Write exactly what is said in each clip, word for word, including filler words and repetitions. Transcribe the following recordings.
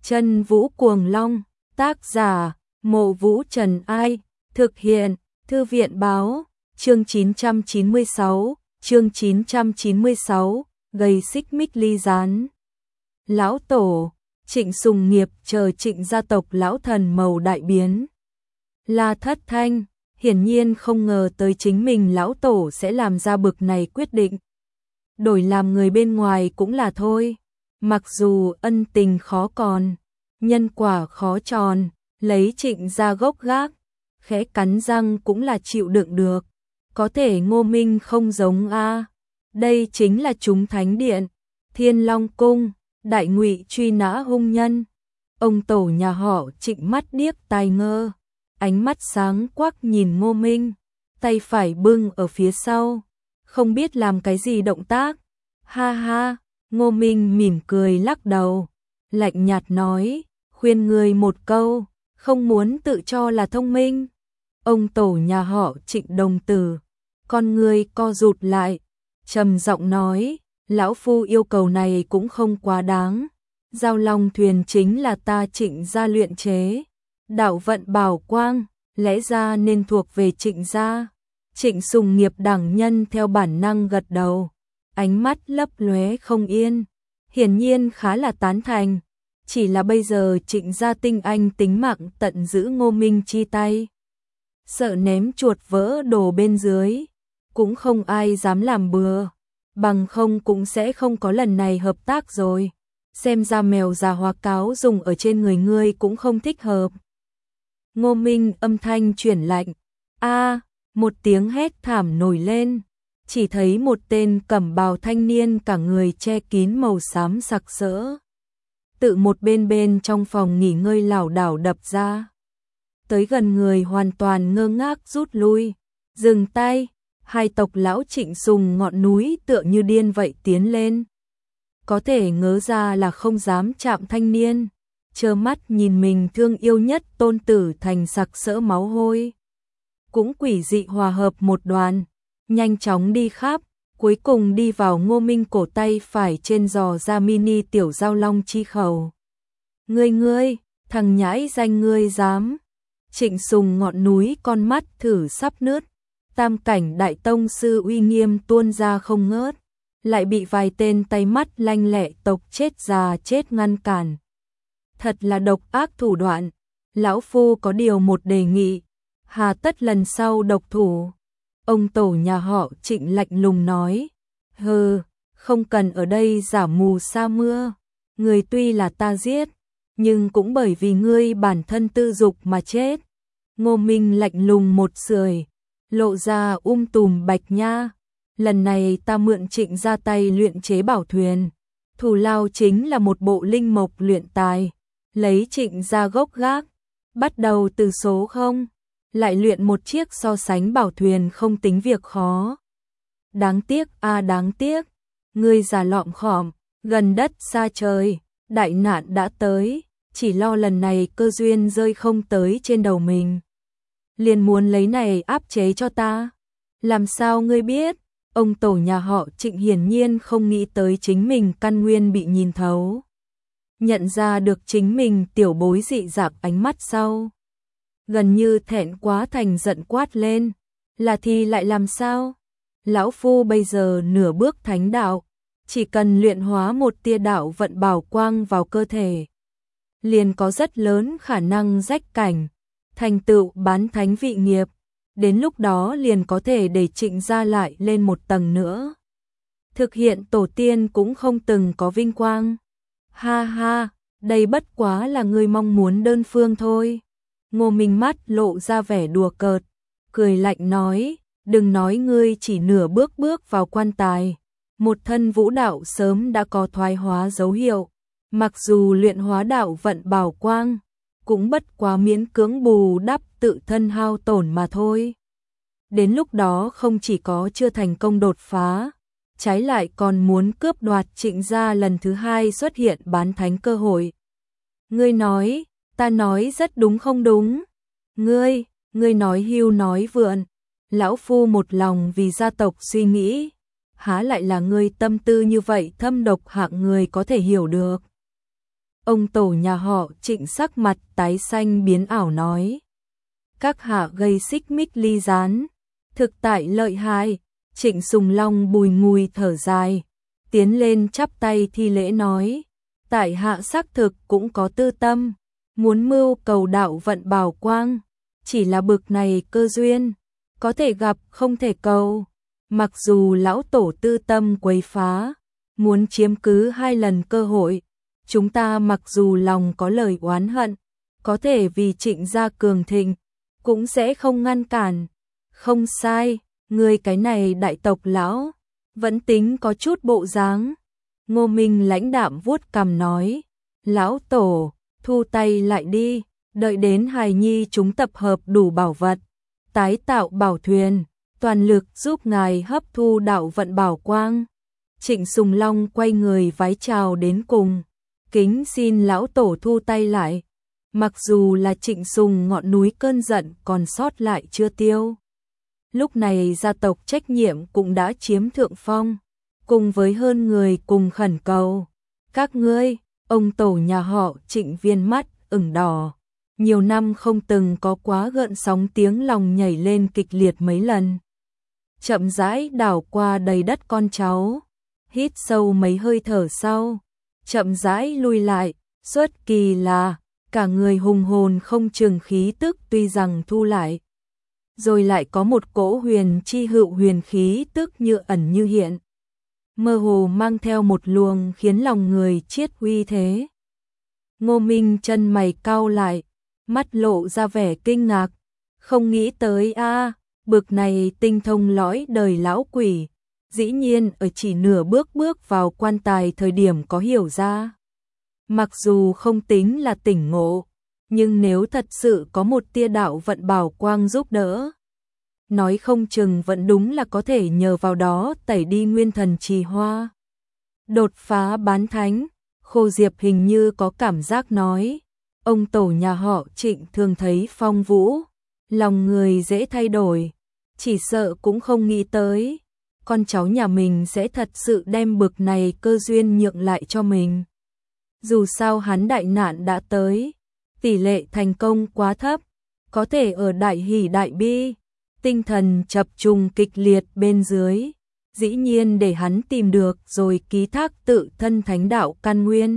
Chân Vũ Cuồng Long, tác giả, Mộ Vũ Trần Ai, thực hiện, Thư viện Báo, chương chín trăm chín mươi sáu, chương chín trăm chín mươi sáu, gây xích mích ly gián. Lão Tổ, Trịnh Sùng Nghiệp chờ Trịnh gia tộc lão thần màu đại biến. La Thất Thanh, hiển nhiên không ngờ tới chính mình lão tổ sẽ làm ra bực này quyết định. Đổi làm người bên ngoài cũng là thôi, mặc dù ân tình khó còn, nhân quả khó tròn, lấy Trịnh gia gốc gác, khẽ cắn răng cũng là chịu đựng được. Có thể Ngô Minh không giống a, đây chính là chúng thánh điện, Thiên Long cung, đại ngụy truy nã hung nhân. Ông tổ nhà họ Trịnh mắt điếc tai ngơ, ánh mắt sáng quắc nhìn Ngô Minh, tay phải bưng ở phía sau, không biết làm cái gì động tác. Ha ha, Ngô Minh mỉm cười lắc đầu, lạnh nhạt nói, khuyên người một câu, không muốn tự cho là thông minh. Ông tổ nhà họ Trịnh đồng tử, con người co rụt lại, trầm giọng nói, lão phu yêu cầu này cũng không quá đáng. Giao Long thuyền chính là ta Trịnh gia luyện chế, đạo vận bảo quang, lẽ ra nên thuộc về Trịnh gia. Trịnh Sùng Nghiệp đẳng nhân theo bản năng gật đầu, ánh mắt lấp lóe không yên, hiển nhiên khá là tán thành. Chỉ là bây giờ Trịnh gia tinh anh tính mạng tận giữ Ngô Minh chi tay, sợ ném chuột vỡ đồ bên dưới, cũng không ai dám làm bừa, bằng không cũng sẽ không có lần này hợp tác rồi. Xem ra mèo già hóa cáo dùng ở trên người ngươi cũng không thích hợp. Ngô Minh âm thanh chuyển lạnh, a, một tiếng hét thảm nổi lên, chỉ thấy một tên cẩm bào thanh niên cả người che kín màu xám sặc sỡ, tự một bên bên trong phòng nghỉ ngơi lảo đảo đập ra. Tới gần người hoàn toàn ngơ ngác rút lui, dừng tay, hai tộc lão Trịnh Sùng ngọn núi tựa như điên vậy tiến lên. Có thể ngớ ra là không dám chạm thanh niên, trơ mắt nhìn mình thương yêu nhất tôn tử thành sặc sỡ máu hôi. Cũng quỷ dị hòa hợp một đoàn, nhanh chóng đi khắp, cuối cùng đi vào Ngô Minh cổ tay phải trên giò ra mini tiểu giao long chi khẩu. Ngươi ngươi, thằng nhãi danh ngươi dám. Trịnh Sùng ngọn núi con mắt thử sắp nứt, tam cảnh đại tông sư uy nghiêm tuôn ra không ngớt, lại bị vài tên tay mắt lanh lẹ tộc chết già chết ngăn cản. Thật là độc ác thủ đoạn, lão phu có điều một đề nghị, hà tất lần sau độc thủ. Ông tổ nhà họ Trịnh lạnh lùng nói, hừ, không cần ở đây giả mù sa mưa, người tuy là ta giết, nhưng cũng bởi vì ngươi bản thân tư dục mà chết. Ngô Minh lạnh lùng một sưởi, lộ ra um tùm bạch nha, lần này ta mượn Trịnh ra tay luyện chế bảo thuyền, thù lao chính là một bộ linh mộc luyện tài, lấy Trịnh ra gốc gác, bắt đầu từ số không, lại luyện một chiếc so sánh bảo thuyền không tính việc khó. Đáng tiếc a à đáng tiếc, ngươi già lọm khọm, gần đất xa trời, đại nạn đã tới, chỉ lo lần này cơ duyên rơi không tới trên đầu mình. Liền muốn lấy này áp chế cho ta. Làm sao ngươi biết? Ông tổ nhà họ Trịnh hiển nhiên không nghĩ tới chính mình căn nguyên bị nhìn thấu. Nhận ra được chính mình tiểu bối dị dạng ánh mắt sau, gần như thẹn quá thành giận quát lên, là thì lại làm sao? Lão phu bây giờ nửa bước thánh đạo, chỉ cần luyện hóa một tia đạo vận bảo quang vào cơ thể, liền có rất lớn khả năng rách cảnh, thành tựu bán thánh vị nghiệp, đến lúc đó liền có thể để Trịnh gia lại lên một tầng nữa. Thực hiện tổ tiên cũng không từng có vinh quang. Ha ha, đây bất quá là ngươi mong muốn đơn phương thôi. Ngô Minh mắt lộ ra vẻ đùa cợt, cười lạnh nói, đừng nói ngươi chỉ nửa bước bước vào quan tài, một thân vũ đạo sớm đã có thoái hóa dấu hiệu, mặc dù luyện hóa đạo vận bảo quang, cũng bất quá miễn cưỡng bù đắp tự thân hao tổn mà thôi. Đến lúc đó không chỉ có chưa thành công đột phá, trái lại còn muốn cướp đoạt Trịnh gia lần thứ hai xuất hiện bán thánh cơ hội. Ngươi nói, ta nói rất đúng không đúng? Ngươi, ngươi nói hưu nói vượn, lão phu một lòng vì gia tộc suy nghĩ, há lại là ngươi tâm tư như vậy thâm độc hạng người có thể hiểu được. Ông tổ nhà họ Trịnh sắc mặt tái xanh biến ảo nói. Các hạ gây xích mích ly gián, thực tại lợi hại. Trịnh Sùng Long bùi ngùi thở dài, tiến lên chắp tay thi lễ nói. Tại hạ xác thực cũng có tư tâm, muốn mưu cầu đạo vận bảo quang, chỉ là bực này cơ duyên, có thể gặp không thể cầu. Mặc dù lão tổ tư tâm quấy phá, muốn chiếm cứ hai lần cơ hội, chúng ta mặc dù lòng có lời oán hận, có thể vì Trịnh gia cường thịnh, cũng sẽ không ngăn cản. Không sai, người cái này đại tộc lão, vẫn tính có chút bộ dáng. Ngô Minh lãnh đạm vuốt cằm nói, lão tổ, thu tay lại đi, đợi đến hài nhi chúng tập hợp đủ bảo vật, tái tạo bảo thuyền, toàn lực giúp ngài hấp thu đạo vận bảo quang. Trịnh Sùng Long quay người vái chào đến cùng, kính xin lão tổ thu tay lại. Mặc dù là Trịnh Sùng ngọn núi cơn giận còn sót lại chưa tiêu. Lúc này gia tộc trách nhiệm cũng đã chiếm thượng phong, cùng với hơn người cùng khẩn cầu. Các ngươi, ông tổ nhà họ Trịnh viên mắt ửng đỏ, nhiều năm không từng có quá gợn sóng tiếng lòng nhảy lên kịch liệt mấy lần. Chậm rãi đảo qua đầy đất con cháu, hít sâu mấy hơi thở sau, chậm rãi lui lại, xuất kỳ là cả người hùng hồn không chừng khí tức tuy rằng thu lại. Rồi lại có một cỗ huyền chi hữu huyền khí tức như ẩn như hiện. Mơ hồ mang theo một luồng khiến lòng người chiết uy thế. Ngô Minh chân mày cau lại, mắt lộ ra vẻ kinh ngạc. Không nghĩ tới a bực này tinh thông lõi đời lão quỷ, dĩ nhiên ở chỉ nửa bước bước vào quan tài thời điểm có hiểu ra. Mặc dù không tính là tỉnh ngộ, nhưng nếu thật sự có một tia đạo vận bảo quang giúp đỡ, nói không chừng vẫn đúng là có thể nhờ vào đó tẩy đi nguyên thần trì hoa. Đột phá bán thánh, Khô Diệp hình như có cảm giác nói, ông tổ nhà họ Trịnh thường thấy phong vũ, lòng người dễ thay đổi, chỉ sợ cũng không nghĩ tới, con cháu nhà mình sẽ thật sự đem bực này cơ duyên nhượng lại cho mình. Dù sao hắn đại nạn đã tới, tỷ lệ thành công quá thấp, có thể ở đại hỷ đại bi, tinh thần chập trùng kịch liệt bên dưới, dĩ nhiên để hắn tìm được rồi ký thác tự thân thánh đạo căn nguyên.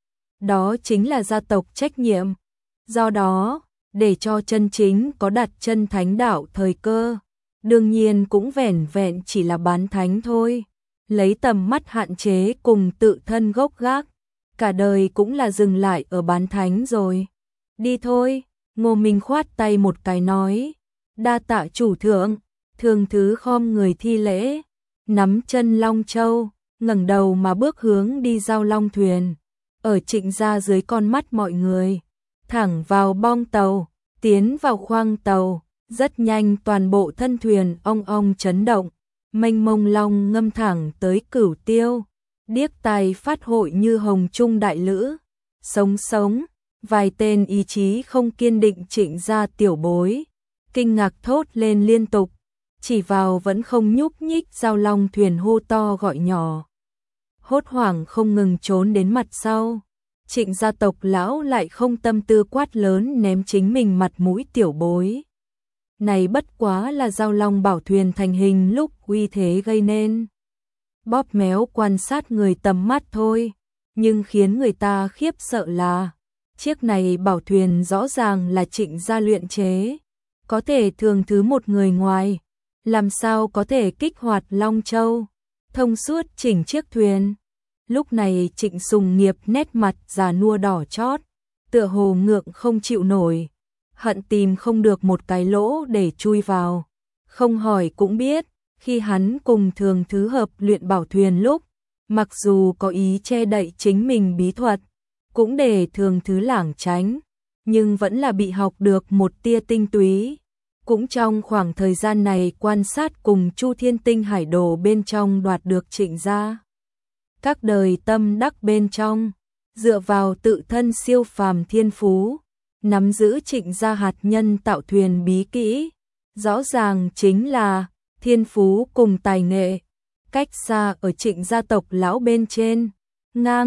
Đó chính là gia tộc trách nhiệm. Do đó, để cho chân chính có đặt chân thánh đạo thời cơ, đương nhiên cũng vẻn vẹn chỉ là bán thánh thôi. Lấy tầm mắt hạn chế cùng tự thân gốc gác, cả đời cũng là dừng lại ở bán thánh rồi. Đi thôi, Ngô Minh khoát tay một cái nói, đa tạ chủ thượng. Thường thứ khom người thi lễ, nắm chân Long Châu, ngẩng đầu mà bước hướng đi giao long thuyền, ở Trịnh gia dưới con mắt mọi người, thẳng vào bong tàu, tiến vào khoang tàu, rất nhanh toàn bộ thân thuyền ong ong chấn động, mênh mông long ngâm thẳng tới Cửu Tiêu, điếc tai phát hội như hồng trung đại lữ, sống sống, vài tên ý chí không kiên định Trịnh gia tiểu bối, kinh ngạc thốt lên liên tục, chỉ vào vẫn không nhúc nhích giao long thuyền hô to gọi nhỏ. Hốt hoảng không ngừng trốn đến mặt sau, Trịnh gia tộc lão lại không tâm tư quát lớn ném chính mình mặt mũi tiểu bối. Này bất quá là giao long bảo thuyền thành hình lúc uy thế gây nên. Bóp méo quan sát người tầm mắt thôi, nhưng khiến người ta khiếp sợ là chiếc này bảo thuyền rõ ràng là Trịnh gia luyện chế, có thể thường thứ một người ngoài, làm sao có thể kích hoạt Long Châu, thông suốt chỉnh chiếc thuyền. Lúc này Trịnh Sùng Nghiệp nét mặt già nua đỏ chót, tựa hồ ngượng không chịu nổi, hận tìm không được một cái lỗ để chui vào. Không hỏi cũng biết, khi hắn cùng thường thứ hợp luyện bảo thuyền lúc, mặc dù có ý che đậy chính mình bí thuật, cũng để thường thứ lảng tránh, nhưng vẫn là bị học được một tia tinh túy. Cũng trong khoảng thời gian này quan sát cùng Chu Thiên Tinh Hải Đồ bên trong đoạt được Trịnh gia các đời tâm đắc bên trong, dựa vào tự thân siêu phàm thiên phú, nắm giữ Trịnh gia hạt nhân tạo thuyền bí kỹ, rõ ràng chính là thiên phú cùng tài nghệ, cách xa ở Trịnh gia tộc lão bên trên, ngang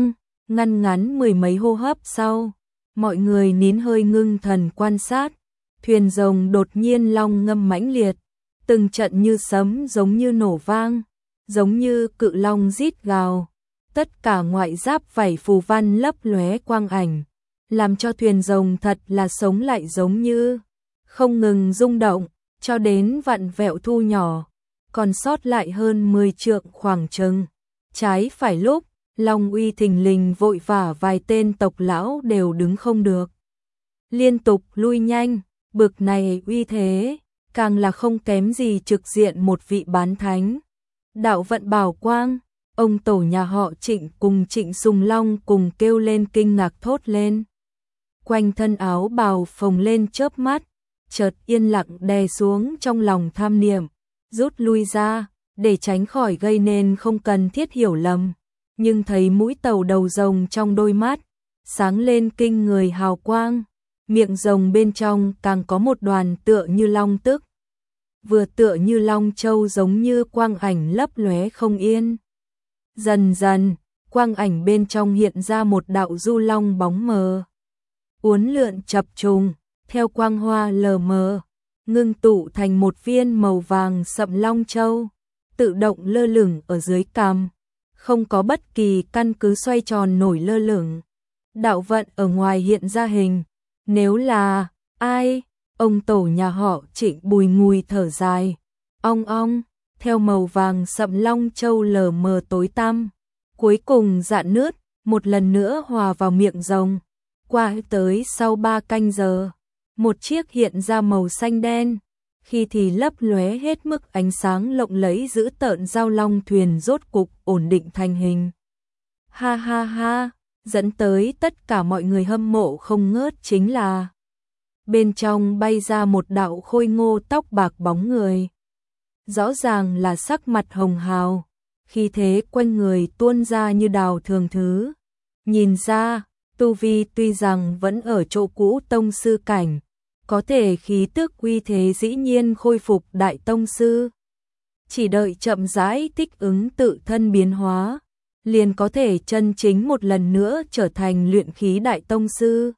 Ngăn ngắn mười mấy hô hấp sau, mọi người nín hơi ngưng thần quan sát, thuyền rồng đột nhiên long ngâm mãnh liệt, từng trận như sấm giống như nổ vang, giống như cự long rít gào, tất cả ngoại giáp vảy phù văn lấp lóe quang ảnh, làm cho thuyền rồng thật là sống lại giống như không ngừng rung động, cho đến vặn vẹo thu nhỏ, còn sót lại hơn mười trượng khoảng chừng. Trái phải lúc, Long Uy thình lình vội vã vài tên tộc lão đều đứng không được. Liên tục lui nhanh, bực này uy thế, càng là không kém gì trực diện một vị bán thánh. Đạo vận bảo quang, ông tổ nhà họ Trịnh cùng Trịnh Sùng Long cùng kêu lên kinh ngạc thốt lên. Quanh thân áo bào phồng lên chớp mắt, chợt yên lặng đè xuống trong lòng tham niệm, rút lui ra, để tránh khỏi gây nên không cần thiết hiểu lầm. Nhưng thấy mũi tàu đầu rồng trong đôi mắt, sáng lên kinh người hào quang, miệng rồng bên trong càng có một đoàn tựa như long tức. Vừa tựa như long châu giống như quang ảnh lấp lóe không yên. Dần dần, quang ảnh bên trong hiện ra một đạo du long bóng mờ. Uốn lượn chập trùng, theo quang hoa lờ mờ, ngưng tụ thành một viên màu vàng sậm long châu, tự động lơ lửng ở dưới cằm, không có bất kỳ căn cứ xoay tròn nổi lơ lửng. Đạo vận ở ngoài hiện ra hình, nếu là ai? Ông tổ nhà họ Trịnh bùi ngùi thở dài, ong ong, theo màu vàng sậm long châu lờ mờ tối tăm, cuối cùng rạn nứt, một lần nữa hòa vào miệng rồng. Qua tới sau ba canh giờ, một chiếc hiện ra màu xanh đen, khi thì lấp lóe hết mức ánh sáng lộng lẫy dữ tợn giao long thuyền rốt cục ổn định thành hình. Ha ha ha, dẫn tới tất cả mọi người hâm mộ không ngớt chính là bên trong bay ra một đạo khôi ngô tóc bạc bóng người. Rõ ràng là sắc mặt hồng hào, khi thế quanh người tuôn ra như đào thường thứ. Nhìn ra, tu vi tuy rằng vẫn ở chỗ cũ tông sư cảnh, có thể khí tức uy thế dĩ nhiên khôi phục đại tông sư. Chỉ đợi chậm rãi thích ứng tự thân biến hóa, liền có thể chân chính một lần nữa trở thành luyện khí đại tông sư.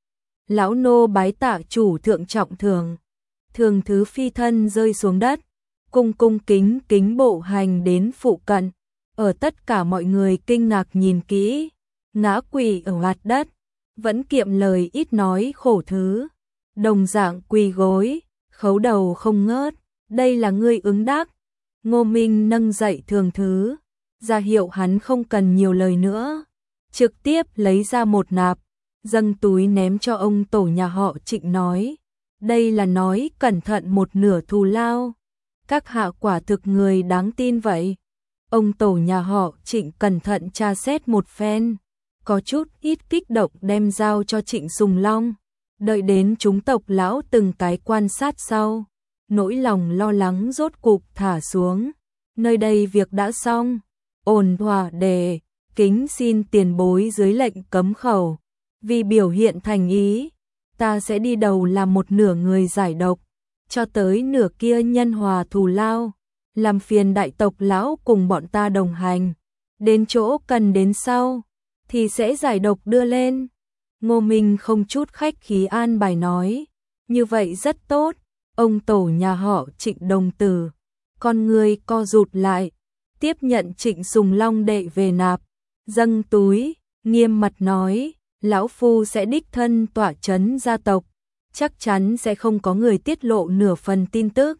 Lão nô bái tạ chủ thượng trọng thường, thường thứ phi thân rơi xuống đất, cung cung kính kính bộ hành đến phụ cận, ở tất cả mọi người kinh ngạc nhìn kỹ, ngã quỳ ở mặt đất, vẫn kiệm lời ít nói khổ thứ, đồng dạng quỳ gối, khấu đầu không ngớt, đây là ngươi ứng đắc. Ngô Minh nâng dậy thường thứ, ra hiệu hắn không cần nhiều lời nữa, trực tiếp lấy ra một nạp, dâng túi ném cho ông tổ nhà họ Trịnh nói, đây là nói cẩn thận một nửa thù lao, các hạ quả thực người đáng tin vậy. Ông tổ nhà họ Trịnh cẩn thận tra xét một phen, có chút ít kích động đem giao cho Trịnh Sùng Long, đợi đến chúng tộc lão từng cái quan sát sau, nỗi lòng lo lắng rốt cục thả xuống, nơi đây việc đã xong, ổn thỏa đề, kính xin tiền bối dưới lệnh cấm khẩu, vì biểu hiện thành ý, ta sẽ đi đầu làm một nửa người giải độc, cho tới nửa kia nhân hòa thù lao, làm phiền đại tộc lão cùng bọn ta đồng hành, đến chỗ cần đến sau, thì sẽ giải độc đưa lên. Ngô Minh không chút khách khí an bài nói, như vậy rất tốt. Ông tổ nhà họ Trịnh đồng tử, con người co rụt lại, tiếp nhận Trịnh Sùng Long đệ về nạp, dâng túi, nghiêm mặt nói, lão phu sẽ đích thân tọa chấn gia tộc, chắc chắn sẽ không có người tiết lộ nửa phần tin tức.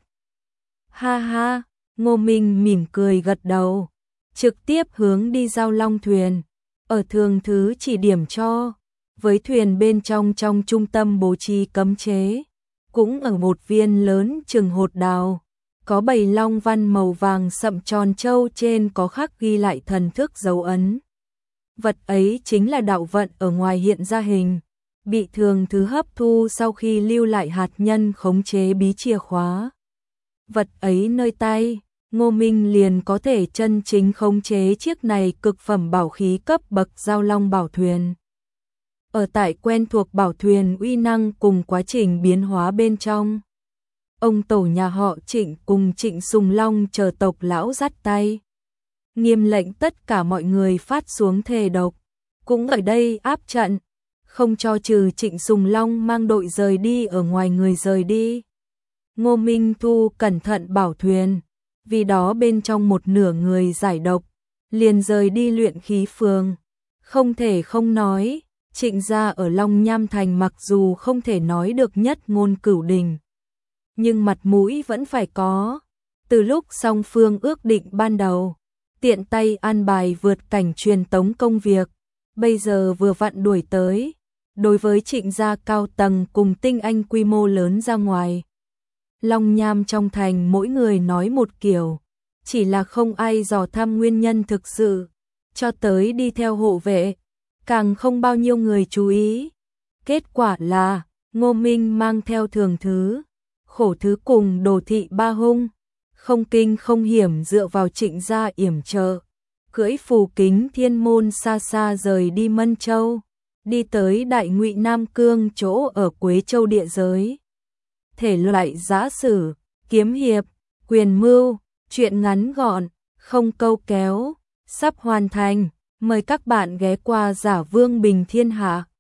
Ha ha, Ngô Minh mỉm cười gật đầu, trực tiếp hướng đi giao long thuyền, ở thường thứ chỉ điểm cho, với thuyền bên trong trong trung tâm bố trí cấm chế. Cũng ở một viên lớn chừng hột đào, có bảy long văn màu vàng sậm tròn châu trên có khắc ghi lại thần thức dấu ấn. Vật ấy chính là đạo vận ở ngoài hiện ra hình, bị thường thứ hấp thu sau khi lưu lại hạt nhân khống chế bí chìa khóa. Vật ấy nơi tay, Ngô Minh liền có thể chân chính khống chế chiếc này cực phẩm bảo khí cấp bậc giao long bảo thuyền. Ở tại quen thuộc bảo thuyền uy năng cùng quá trình biến hóa bên trong, ông tổ nhà họ Trịnh cùng Trịnh Sùng Long chờ tộc lão dắt tay, nghiêm lệnh tất cả mọi người phát xuống thề độc, cũng ở đây áp trận, không cho trừ Trịnh Sùng Long mang đội rời đi ở ngoài người rời đi. Ngô Minh Thu cẩn thận bảo thuyền, vì đó bên trong một nửa người giải độc, liền rời đi luyện khí phường. Không thể không nói, Trịnh gia ở Long Nham Thành mặc dù không thể nói được nhất ngôn cửu đình, nhưng mặt mũi vẫn phải có. Từ lúc song phương ước định ban đầu, tiện tay an bài vượt cảnh truyền tống công việc, bây giờ vừa vặn đuổi tới. Đối với Trịnh gia cao tầng cùng tinh anh quy mô lớn ra ngoài, Long Nham trong thành mỗi người nói một kiểu, chỉ là không ai dò thăm nguyên nhân thực sự, cho tới đi theo hộ vệ, càng không bao nhiêu người chú ý. Kết quả là, Ngô Minh mang theo Thường Thứ, Khổ Thứ cùng Đồ Thị Ba Hung, không kinh không hiểm dựa vào Trịnh gia yểm trợ, cưỡi phù kính thiên môn xa xa rời đi Mân Châu, đi tới Đại Ngụy Nam Cương chỗ ở Quế Châu địa giới. Thể loại giã sử, kiếm hiệp, quyền mưu, truyện ngắn gọn, không câu kéo, sắp hoàn thành. Mời các bạn ghé qua Giả Vương Bình Thiên Hạ.